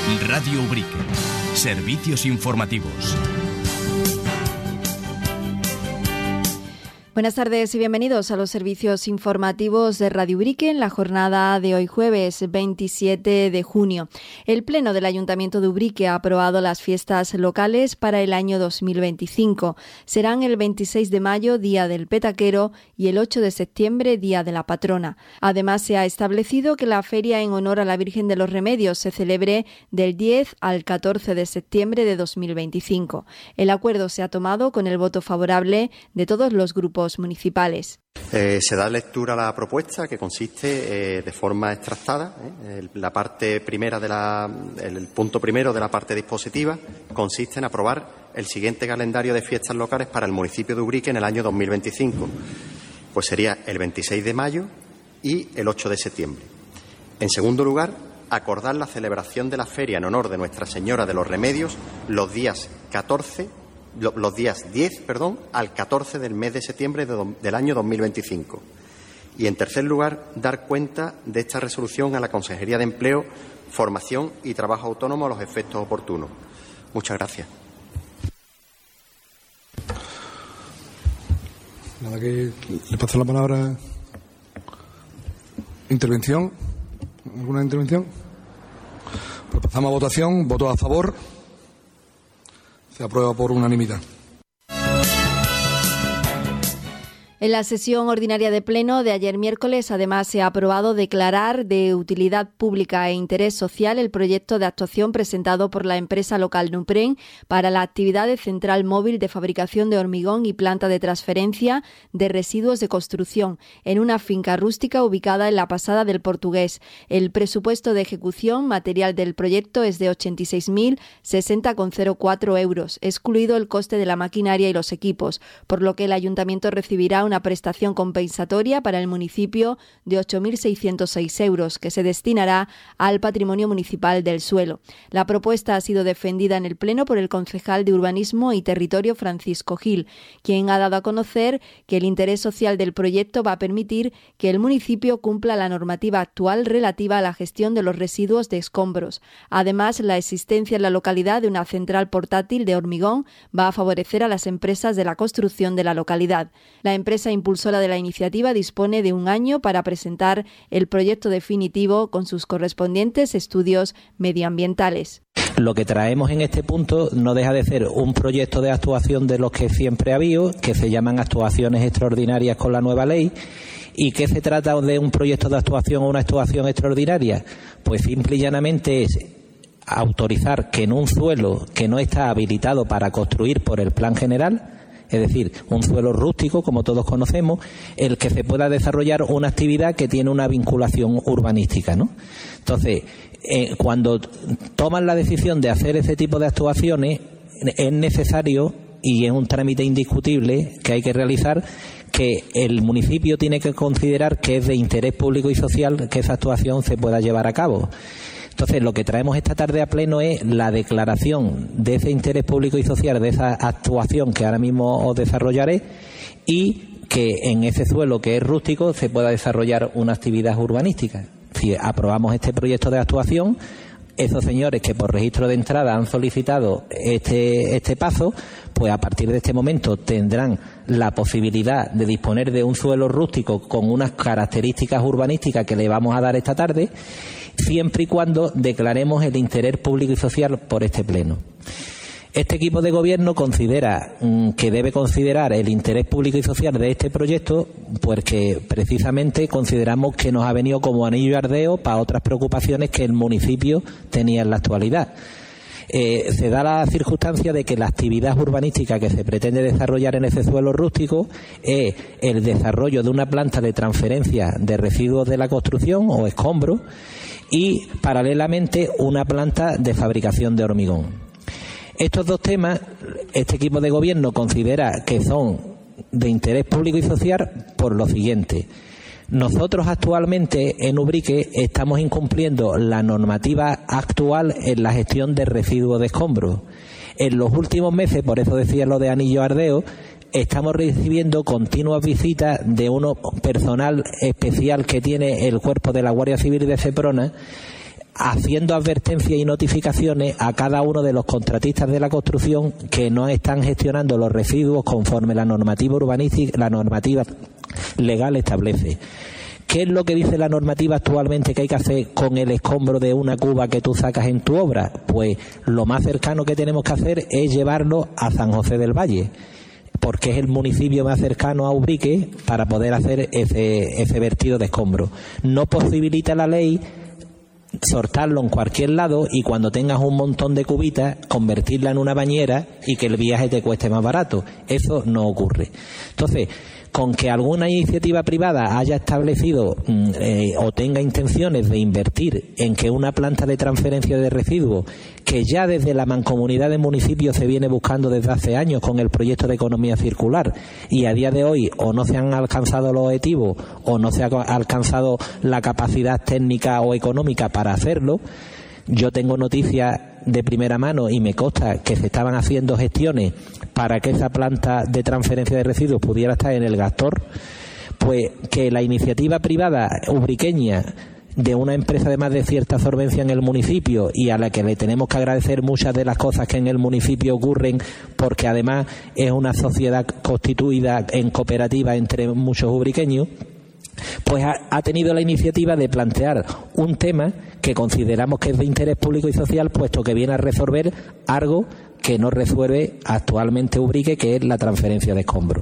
Radio Ubrique. Servicios informativos. Buenas tardes y bienvenidos a los servicios informativos de Radio Ubrique en la jornada de hoy jueves 27 de junio. El Pleno del Ayuntamiento de Ubrique ha aprobado las fiestas locales para el año 2025. Serán el 26 de mayo, Día del Petaquero, y el 8 de septiembre, Día de la Patrona. Además, se ha establecido que la feria en honor a la Virgen de los Remedios se celebre del 10 al 14 de septiembre de 2025. El acuerdo se ha tomado con el voto favorable de todos los grupos municipales. Se da lectura a la propuesta, que consiste de forma extractada. La parte primera el punto primero de la parte dispositiva consiste en aprobar el siguiente calendario de fiestas locales para el municipio de Ubrique en el año 2025. Pues sería el 26 de mayo y el 8 de septiembre. En segundo lugar, acordar la celebración de la feria en honor de Nuestra Señora de los Remedios los días 10 al 14 del mes de septiembre del año 2025. Y, en tercer lugar, dar cuenta de esta resolución a la Consejería de Empleo, Formación y Trabajo Autónomo a los efectos oportunos. Muchas gracias. Nada, que le paso la palabra. ¿Intervención? ¿Alguna intervención? Pues pasamos a votación. ¿Votos a favor? Se aprueba por unanimidad. En la sesión ordinaria de Pleno de ayer miércoles, además, se ha aprobado declarar de utilidad pública e interés social el proyecto de actuación presentado por la empresa local Nupren para la actividad de central móvil de fabricación de hormigón y planta de transferencia de residuos de construcción en una finca rústica ubicada en la Pasada del Portugués. El presupuesto de ejecución material del proyecto es de 86.060,04 euros, excluido el coste de la maquinaria y los equipos, por lo que el ayuntamiento recibirá una prestación compensatoria para el municipio de 8.606 euros, que se destinará al patrimonio municipal del suelo. La propuesta ha sido defendida en el Pleno por el concejal de Urbanismo y Territorio, Francisco Gil, quien ha dado a conocer que el interés social del proyecto va a permitir que el municipio cumpla la normativa actual relativa a la gestión de los residuos de escombros. Además, la existencia en la localidad de una central portátil de hormigón va a favorecer a las empresas de la construcción de la localidad. La empresa impulsora de la iniciativa dispone de un año para presentar el proyecto definitivo con sus correspondientes estudios medioambientales. Lo que traemos en este punto no deja de ser un proyecto de actuación de los que siempre ha habido, que se llaman actuaciones extraordinarias con la nueva ley. ¿Y qué se trata de un proyecto de actuación o una actuación extraordinaria? Pues simple y llanamente es autorizar que en un suelo que no está habilitado para construir por el plan general, es decir, un suelo rústico, como todos conocemos, el que se pueda desarrollar una actividad que tiene una vinculación urbanística, ¿no? Entonces, cuando toman la decisión de hacer ese tipo de actuaciones, es necesario, y es un trámite indiscutible que hay que realizar, que el municipio tiene que considerar que es de interés público y social que esa actuación se pueda llevar a cabo. Entonces, lo que traemos esta tarde a Pleno es la declaración de ese interés público y social, de esa actuación que ahora mismo os desarrollaré, y que en ese suelo que es rústico se pueda desarrollar una actividad urbanística. Si aprobamos este proyecto de actuación, esos señores que por registro de entrada han solicitado este paso, pues a partir de este momento tendrán la posibilidad de disponer de un suelo rústico con unas características urbanísticas que le vamos a dar esta tarde, siempre y cuando declaremos el interés público y social por este Pleno. Este equipo de gobierno considera que debe considerar el interés público y social de este proyecto, porque precisamente consideramos que nos ha venido como anillo al dedo para otras preocupaciones que el municipio tenía en la actualidad. Se da la circunstancia de que la actividad urbanística que se pretende desarrollar en ese suelo rústico es el desarrollo de una planta de transferencia de residuos de la construcción o escombros y, paralelamente, una planta de fabricación de hormigón. Estos dos temas, este equipo de gobierno considera que son de interés público y social por lo siguiente. Nosotros actualmente en Ubrique estamos incumpliendo la normativa actual en la gestión de residuos de escombros. En los últimos meses, por eso decía lo de anillo ardeo, estamos recibiendo continuas visitas de un personal especial que tiene el cuerpo de la Guardia Civil de Seprona haciendo advertencias y notificaciones a cada uno de los contratistas de la construcción que no están gestionando los residuos conforme la normativa urbanística, la normativa legal establece. ¿Qué es lo que dice la normativa actualmente que hay que hacer con el escombro de una cuba que tú sacas en tu obra? Pues lo más cercano que tenemos que hacer es llevarlo a San José del Valle, porque es el municipio más cercano a Ubrique para poder hacer ese vertido de escombro. No posibilita la ley soltarlo en cualquier lado y cuando tengas un montón de cubitas convertirla en una bañera y que el viaje te cueste más barato. Eso no ocurre. Entonces, con que alguna iniciativa privada haya establecido o tenga intenciones de invertir en que una planta de transferencia de residuos, que ya desde la mancomunidad de municipios se viene buscando desde hace años con el proyecto de economía circular, y a día de hoy o no se han alcanzado los objetivos o no se ha alcanzado la capacidad técnica o económica para hacerlo. Yo tengo noticias de primera mano y me consta que se estaban haciendo gestiones para que esa planta de transferencia de residuos pudiera estar en el Gastor. Pues que la iniciativa privada ubriqueña de una empresa además de cierta solvencia en el municipio y a la que le tenemos que agradecer muchas de las cosas que en el municipio ocurren, porque además es una sociedad constituida en cooperativa entre muchos ubriqueños, pues ha tenido la iniciativa de plantear un tema que consideramos que es de interés público y social, puesto que viene a resolver algo que no resuelve actualmente Ubrique, que es la transferencia de escombros.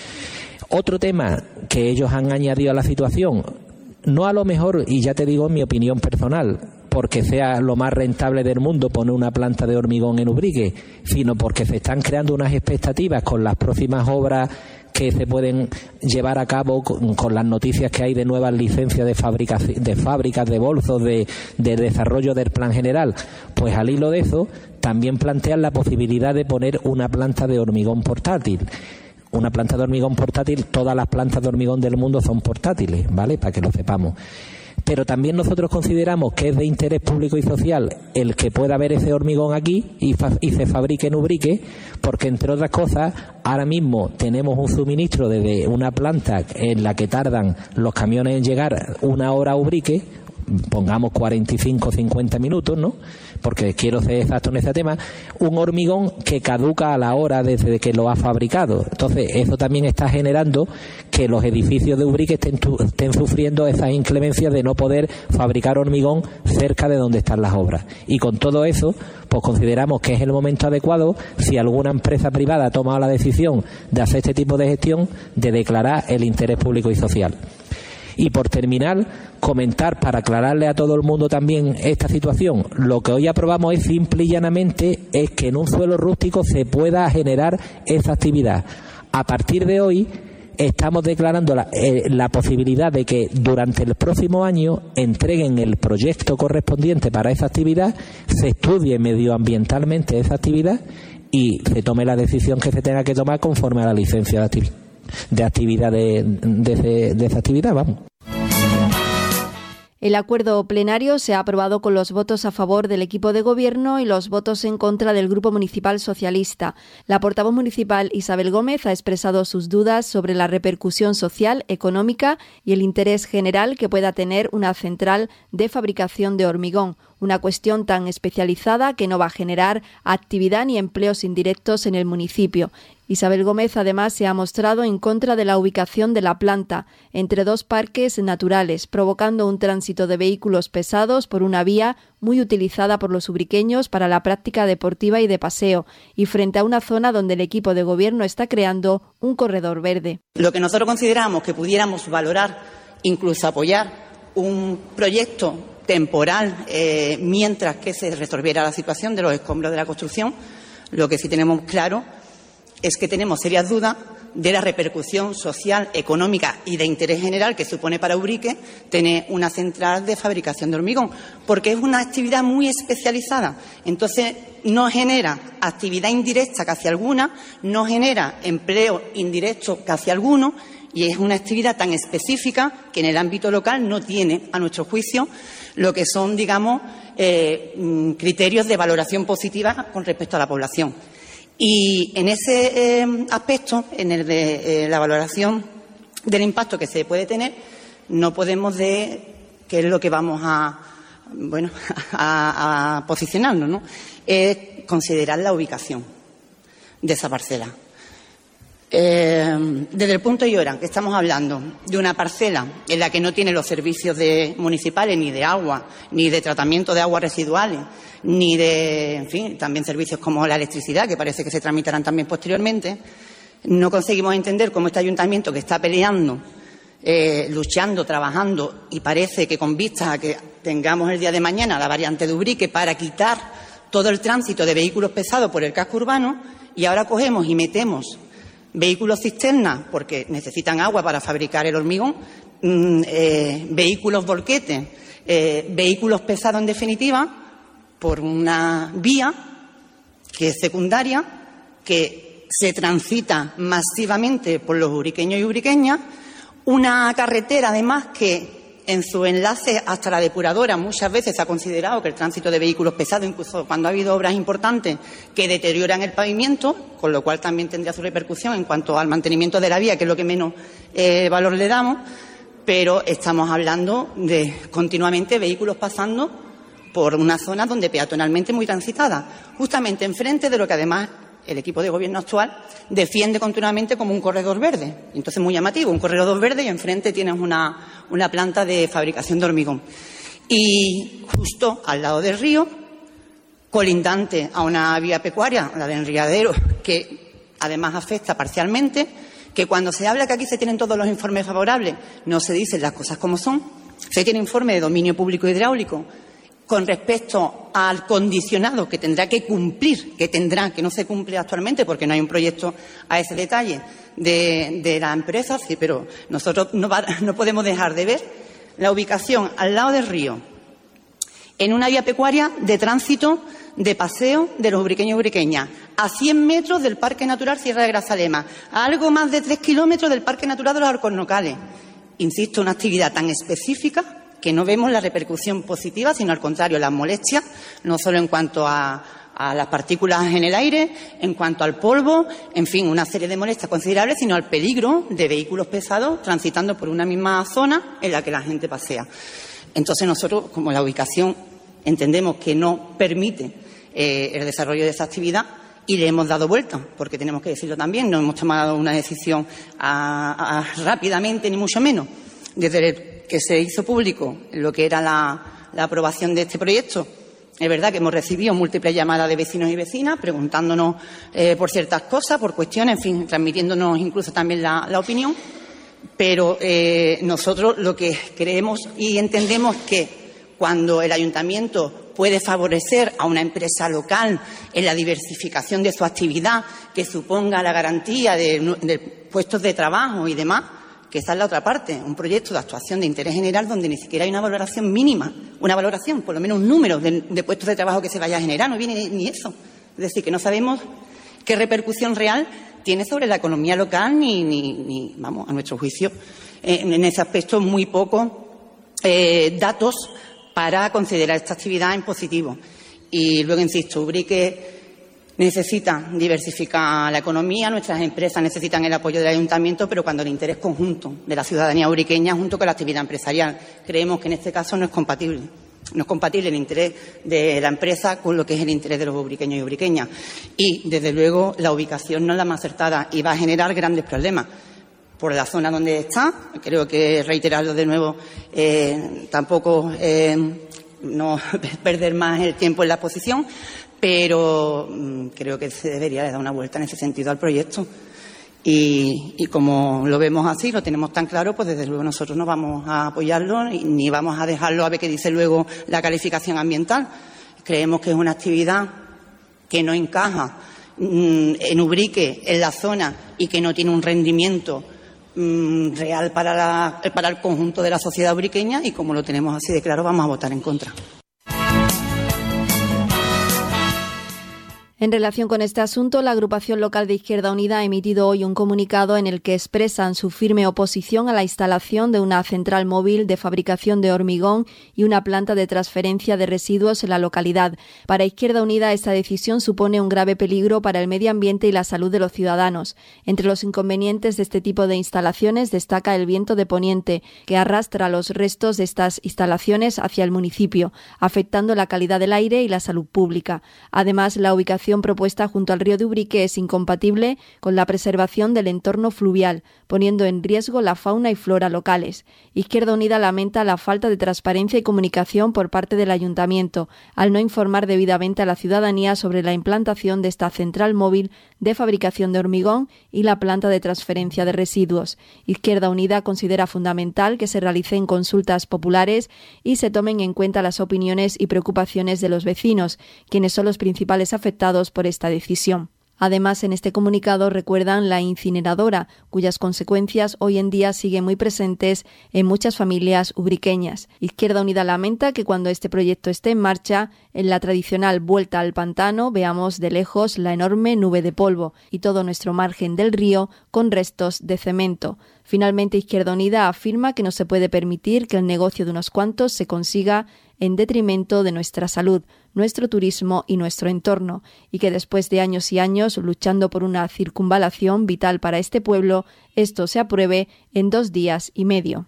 Otro tema que ellos han añadido a la situación, no a lo mejor, y ya te digo en mi opinión personal, porque sea lo más rentable del mundo poner una planta de hormigón en Ubrique, sino porque se están creando unas expectativas con las próximas obras que se pueden llevar a cabo, con las noticias que hay de nuevas licencias de fábricas de bolsos, de desarrollo del plan general. Pues al hilo de eso también plantean la posibilidad de poner una planta de hormigón portátil. Una planta de hormigón portátil, todas las plantas de hormigón del mundo son portátiles, ¿vale? Para que lo sepamos. Pero también nosotros consideramos que es de interés público y social el que pueda haber ese hormigón aquí y se fabrique en Ubrique, porque entre otras cosas ahora mismo tenemos un suministro desde una planta en la que tardan los camiones en llegar 1 hora a Ubrique, pongamos 45 o 50 minutos, ¿no? Porque quiero ser exacto en este tema, un hormigón que caduca a la hora desde que lo ha fabricado. Entonces, eso también está generando que los edificios de Ubrique estén sufriendo esas inclemencias de no poder fabricar hormigón cerca de donde están las obras. Y con todo eso, pues consideramos que es el momento adecuado, si alguna empresa privada ha tomado la decisión de hacer este tipo de gestión, de declarar el interés público y social. Y por terminar, comentar para aclararle a todo el mundo también esta situación. Lo que hoy aprobamos es simple y llanamente es que en un suelo rústico se pueda generar esa actividad. A partir de hoy estamos declarando la posibilidad de que durante el próximo año entreguen el proyecto correspondiente para esa actividad, se estudie medioambientalmente esa actividad y se tome la decisión que se tenga que tomar conforme a la licencia de actividad de esa actividad, vamos. El acuerdo plenario se ha aprobado con los votos a favor del equipo de gobierno y los votos en contra del Grupo Municipal Socialista. La portavoz municipal Isabel Gómez ha expresado sus dudas sobre la repercusión social, económica y el interés general que pueda tener una central de fabricación de hormigón, una cuestión tan especializada que no va a generar actividad ni empleos indirectos en el municipio. Isabel Gómez además se ha mostrado en contra de la ubicación de la planta entre dos parques naturales, provocando un tránsito de vehículos pesados por una vía muy utilizada por los ubriqueños para la práctica deportiva y de paseo, y frente a una zona donde el equipo de gobierno está creando un corredor verde. Lo que nosotros consideramos que pudiéramos valorar, incluso apoyar un proyecto temporal mientras que se resolviera la situación de los escombros de la construcción, lo que sí tenemos claro es que tenemos serias dudas de la repercusión social, económica y de interés general que supone para Ubrique tener una central de fabricación de hormigón, porque es una actividad muy especializada. Entonces, no genera actividad indirecta casi alguna, no genera empleo indirecto casi alguno, y es una actividad tan específica que en el ámbito local no tiene, a nuestro juicio, lo que son, digamos, criterios de valoración positiva con respecto a la población. Y en ese aspecto, en el de la valoración del impacto que se puede tener, no podemos que es lo que vamos a a posicionarnos, ¿no? Es considerar la ubicación de esa parcela. Desde el punto y hora que estamos hablando de una parcela en la que no tiene los servicios municipales, ni de agua, ni de tratamiento de aguas residuales, ni de, en fin, también servicios como la electricidad, que parece que se tramitarán también posteriormente, no conseguimos entender cómo este ayuntamiento, que está peleando, luchando, trabajando, y parece que con vista a que tengamos el día de mañana la variante de Ubrique para quitar todo el tránsito de vehículos pesados por el casco urbano, y ahora cogemos y metemos vehículos cisternas porque necesitan agua para fabricar el hormigón, vehículos volquetes, vehículos pesados en definitiva, por una vía que es secundaria, que se transita masivamente por los ubriqueños y ubriqueñas, una carretera además que en su enlace hasta la depuradora muchas veces se ha considerado que el tránsito de vehículos pesados, incluso cuando ha habido obras importantes que deterioran el pavimento, con lo cual también tendría su repercusión en cuanto al mantenimiento de la vía, que es lo que menos valor le damos, pero estamos hablando de continuamente vehículos pasando por una zona donde peatonalmente muy transitada, justamente enfrente de lo que además el equipo de gobierno actual defiende continuamente como un corredor verde. Entonces, muy llamativo, un corredor verde y enfrente tienes una planta de fabricación de hormigón. Y justo al lado del río, colindante a una vía pecuaria, la de Enriadero, que además afecta parcialmente, que cuando se habla que aquí se tienen todos los informes favorables, no se dicen las cosas como son. Se tiene informe de dominio público hidráulico con respecto al condicionado que tendrá que cumplir, que no se cumple actualmente porque no hay un proyecto a ese detalle de la empresa, sí, pero nosotros no podemos dejar de ver la ubicación al lado del río, en una vía pecuaria de tránsito, de paseo de los ubriqueños y ubriqueñas, a 100 metros del Parque Natural Sierra de Grazalema, a algo más de 3 kilómetros del Parque Natural de los Alcornocales. Insisto, una actividad tan específica que no vemos la repercusión positiva, sino al contrario, las molestias, no solo en cuanto a las partículas en el aire, en cuanto al polvo, en fin, una serie de molestias considerables, sino al peligro de vehículos pesados transitando por una misma zona en la que la gente pasea. Entonces nosotros, como la ubicación entendemos que no permite el desarrollo de esa actividad, y le hemos dado vuelta, porque tenemos que decirlo también, no hemos tomado una decisión rápidamente, ni mucho menos. Desde que se hizo público lo que era la aprobación de este proyecto, es verdad que hemos recibido múltiples llamadas de vecinos y vecinas preguntándonos por ciertas cosas, por cuestiones, en fin, transmitiéndonos incluso también la opinión, pero nosotros lo que creemos y entendemos que cuando el ayuntamiento puede favorecer a una empresa local en la diversificación de su actividad, que suponga la garantía de puestos de trabajo y demás, que esa es la otra parte, un proyecto de actuación de interés general donde ni siquiera hay una valoración mínima, una valoración, por lo menos un número de puestos de trabajo que se vaya a generar, no viene ni eso. Es decir, que no sabemos qué repercusión real tiene sobre la economía local ni vamos, a nuestro juicio, en ese aspecto muy pocos datos para considerar esta actividad en positivo. Y luego, insisto, Ubrique necesita diversificar la economía, nuestras empresas necesitan el apoyo del ayuntamiento, pero cuando el interés conjunto de la ciudadanía ubriqueña junto con la actividad empresarial. Creemos que en este caso no es compatible. No es compatible el interés de la empresa con lo que es el interés de los ubriqueños y ubriqueñas. Y, desde luego, la ubicación no es la más acertada y va a generar grandes problemas. Por la zona donde está, creo que reiterarlo de nuevo, tampoco no perder más el tiempo en la exposición, pero creo que se debería de dar una vuelta en ese sentido al proyecto. Y como lo vemos así, lo tenemos tan claro, pues desde luego nosotros no vamos a apoyarlo ni vamos a dejarlo a ver qué dice luego la calificación ambiental. Creemos que es una actividad que no encaja en Ubrique, en la zona, y que no tiene un rendimiento real para el conjunto de la sociedad ubriqueña, y como lo tenemos así de claro, vamos a votar en contra. En relación con este asunto, la agrupación local de Izquierda Unida ha emitido hoy un comunicado en el que expresan su firme oposición a la instalación de una central móvil de fabricación de hormigón y una planta de transferencia de residuos en la localidad. Para Izquierda Unida, esta decisión supone un grave peligro para el medio ambiente y la salud de los ciudadanos. Entre los inconvenientes de este tipo de instalaciones destaca el viento de poniente, que arrastra los restos de estas instalaciones hacia el municipio, afectando la calidad del aire y la salud pública. Además, la ubicación propuesta junto al río de Ubrique es incompatible con la preservación del entorno fluvial, poniendo en riesgo la fauna y flora locales. Izquierda Unida lamenta la falta de transparencia y comunicación por parte del Ayuntamiento, al no informar debidamente a la ciudadanía sobre la implantación de esta central móvil de fabricación de hormigón y la planta de transferencia de residuos. Izquierda Unida considera fundamental que se realicen consultas populares y se tomen en cuenta las opiniones y preocupaciones de los vecinos, quienes son los principales afectados por esta decisión. Además, en este comunicado recuerdan la incineradora, cuyas consecuencias hoy en día siguen muy presentes en muchas familias ubriqueñas. Izquierda Unida lamenta que cuando este proyecto esté en marcha, en la tradicional vuelta al pantano, veamos de lejos la enorme nube de polvo y todo nuestro margen del río con restos de cemento. Finalmente, Izquierda Unida afirma que no se puede permitir que el negocio de unos cuantos se consiga en detrimento de nuestra salud, nuestro turismo y nuestro entorno, y que después de años y años luchando por una circunvalación vital para este pueblo, esto se apruebe en 2 días y medio.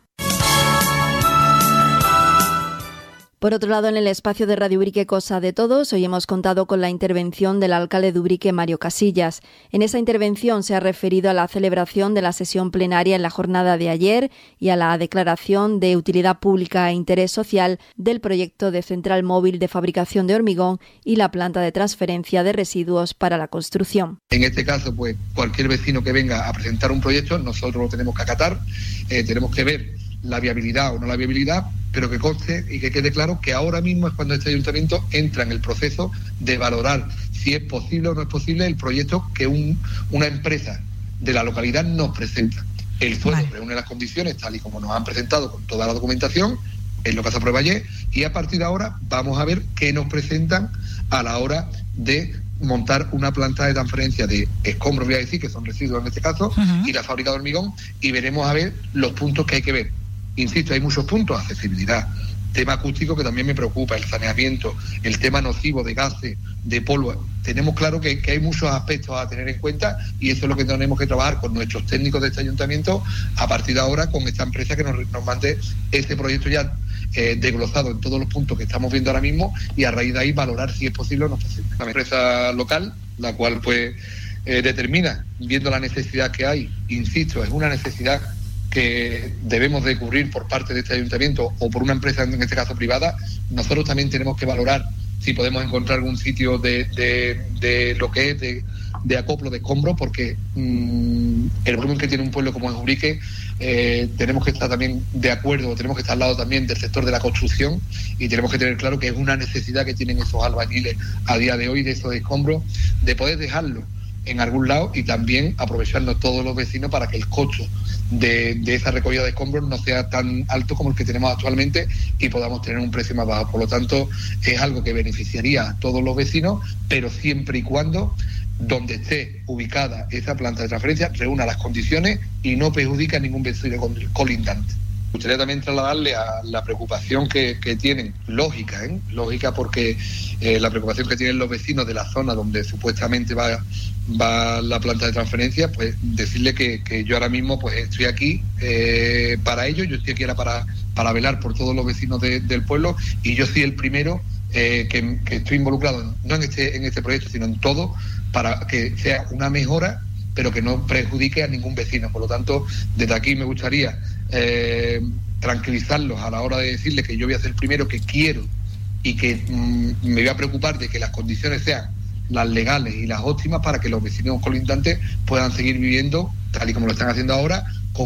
Por otro lado, en el espacio de Radio Ubrique Cosa de Todos, hoy hemos contado con la intervención del alcalde de Ubrique, Mario Casillas. En esa intervención se ha referido a la celebración de la sesión plenaria en la jornada de ayer y a la declaración de utilidad pública e interés social del proyecto de central móvil de fabricación de hormigón y la planta de transferencia de residuos para la construcción. En este caso, pues cualquier vecino que venga a presentar un proyecto, nosotros lo tenemos que acatar, tenemos que ver la viabilidad o no la viabilidad, pero que conste y que quede claro que ahora mismo es cuando este ayuntamiento entra en el proceso de valorar si es posible o no es posible el proyecto que una empresa de la localidad nos presenta. El suelo reúne las condiciones tal y como nos han presentado con toda la documentación, es lo que se aprueba ayer, y a partir de ahora vamos a ver qué nos presentan a la hora de montar una planta de transferencia de escombros, voy a decir, que son residuos en este caso, y la fábrica de hormigón, y veremos a ver los puntos que hay que ver. Insisto, hay muchos puntos: accesibilidad, tema acústico que también me preocupa, el saneamiento, el tema nocivo de gases, de polvo. Tenemos claro que hay muchos aspectos a tener en cuenta y eso es lo que tenemos que trabajar con nuestros técnicos de este ayuntamiento a partir de ahora con esta empresa que nos mande este proyecto ya desglosado en todos los puntos que estamos viendo ahora mismo y a raíz de ahí valorar si es posible o no es posible. Una empresa local, la cual pues determina, viendo la necesidad que hay, insisto, es una necesidad que debemos de cubrir por parte de este ayuntamiento o por una empresa, en este caso privada. Nosotros también tenemos que valorar si podemos encontrar algún sitio de lo que es de acoplo de escombros, porque el volumen que tiene un pueblo como es Ubrique, tenemos que estar también de acuerdo, tenemos que estar al lado también del sector de la construcción y tenemos que tener claro que es una necesidad que tienen esos albañiles a día de hoy de esos escombros, de poder dejarlo en algún lado y también aprovecharnos todos los vecinos para que el costo de esa recogida de escombros no sea tan alto como el que tenemos actualmente y podamos tener un precio más bajo. Por lo tanto, es algo que beneficiaría a todos los vecinos, pero siempre y cuando donde esté ubicada esa planta de transferencia reúna las condiciones y no perjudica a ningún vecino colindante. Me gustaría también trasladarle a la preocupación que tienen, lógica porque la preocupación que tienen los vecinos de la zona donde supuestamente va la planta de transferencia, pues decirle que yo ahora mismo pues estoy aquí para ello, yo estoy aquí ahora para velar por todos los vecinos del pueblo y yo soy el primero que estoy involucrado, no en este proyecto, sino en todo, para que sea una mejora, pero que no perjudique a ningún vecino. Por lo tanto, desde aquí me gustaría tranquilizarlos a la hora de decirles que yo voy a ser el primero que quiero y que me voy a preocupar de que las condiciones sean las legales y las óptimas para que los vecinos colindantes puedan seguir viviendo tal y como lo están haciendo ahora, con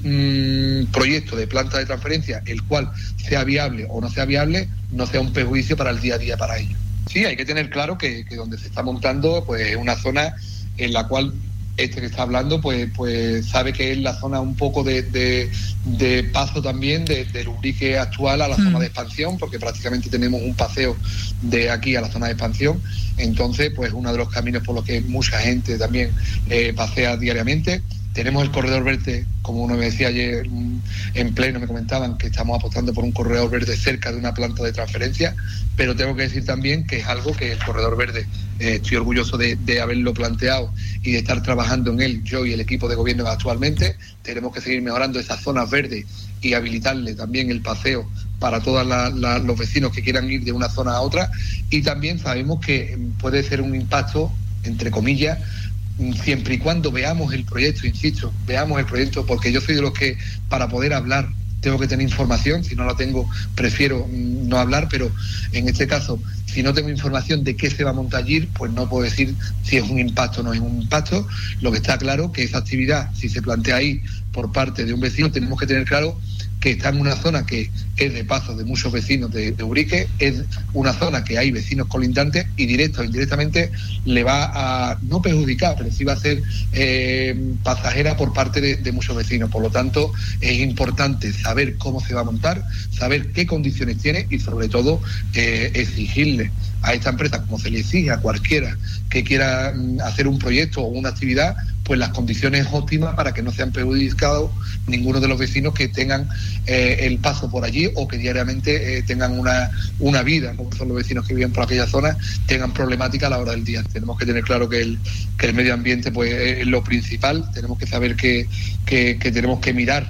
un proyecto de planta de transferencia, el cual sea viable o no sea viable, no sea un perjuicio para el día a día para ellos. Sí, hay que tener claro que donde se está montando pues es una zona en la cual este que está hablando pues sabe que es la zona un poco de paso también del Ubrique actual a la zona de expansión, porque prácticamente tenemos un paseo de aquí a la zona de expansión. Entonces, pues uno de los caminos por los que mucha gente también pasea diariamente. Tenemos el corredor verde, como uno me decía ayer en pleno, me comentaban que estamos apostando por un corredor verde cerca de una planta de transferencia, pero tengo que decir también que es algo que el corredor verde, estoy orgulloso de haberlo planteado y de estar trabajando en él, yo y el equipo de gobierno actualmente. Tenemos que seguir mejorando esas zonas verdes y habilitarle también el paseo para todos los vecinos que quieran ir de una zona a otra, y también sabemos que puede ser un impacto, entre comillas, siempre y cuando veamos el proyecto, insisto, veamos el proyecto, porque yo soy de los que para poder hablar tengo que tener información. Si no la tengo, prefiero no hablar, pero en este caso, si no tengo información de qué se va a montar allí, pues no puedo decir si es un impacto o no es un impacto. Lo que está claro que esa actividad, si se plantea ahí por parte de un vecino, tenemos que tener claro que está en una zona que es de paso de muchos vecinos de Ubrique, es una zona que hay vecinos colindantes y directo o indirectamente le va a no perjudicar, pero sí va a ser pasajera por parte de muchos vecinos. Por lo tanto, es importante saber cómo se va a montar, saber qué condiciones tiene y sobre todo exigirle a esta empresa, como se le exige a cualquiera que quiera hacer un proyecto o una actividad, pues las condiciones óptimas para que no sean perjudicados ninguno de los vecinos que tengan el paso por allí o que diariamente tengan una vida, como son los vecinos que viven por aquella zona, tengan problemática a la hora del día. Tenemos que tener claro que el medio ambiente pues es lo principal. Tenemos que saber que tenemos que mirar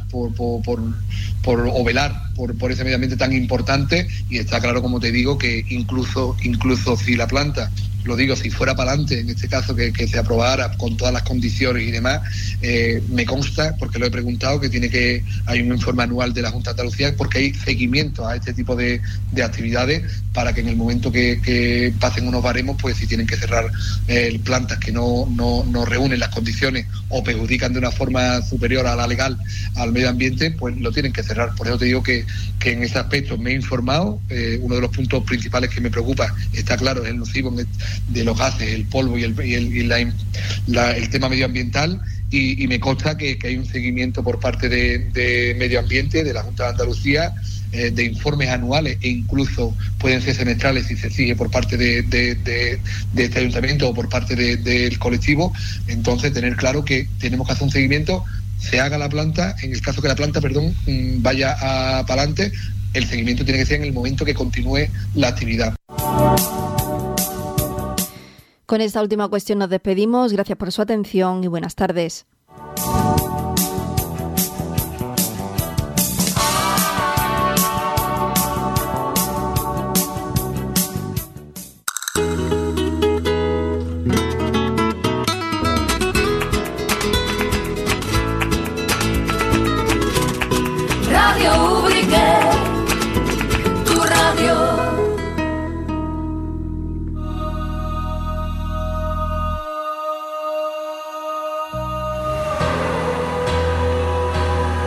o velar por ese medio ambiente tan importante, y está claro, como te digo, que incluso si la planta, lo digo, si fuera para adelante, en este caso que se aprobara con todas las condiciones y demás, me consta, porque lo he preguntado, que hay un informe anual de la Junta de Andalucía, porque hay seguimiento a este tipo de actividades para que en el momento que pasen unos baremos, pues si tienen que cerrar plantas que no reúnen las condiciones o perjudican de una forma superior a la legal al medio ambiente, pues lo tienen que cerrar. Por eso te digo que en ese aspecto me he informado. Uno de los puntos principales que me preocupa, está claro, es el nocivo de los gases, el polvo y el tema medioambiental, y me consta que hay un seguimiento por parte de Medio Ambiente, de la Junta de Andalucía, de informes anuales, e incluso pueden ser semestrales si se exige por parte de este ayuntamiento o por parte del colectivo. Entonces, tener claro que tenemos que hacer un seguimiento, se haga la planta, en el caso que la planta, vaya para adelante, el seguimiento tiene que ser en el momento que continúe la actividad. Con esta última cuestión nos despedimos. Gracias por su atención y buenas tardes.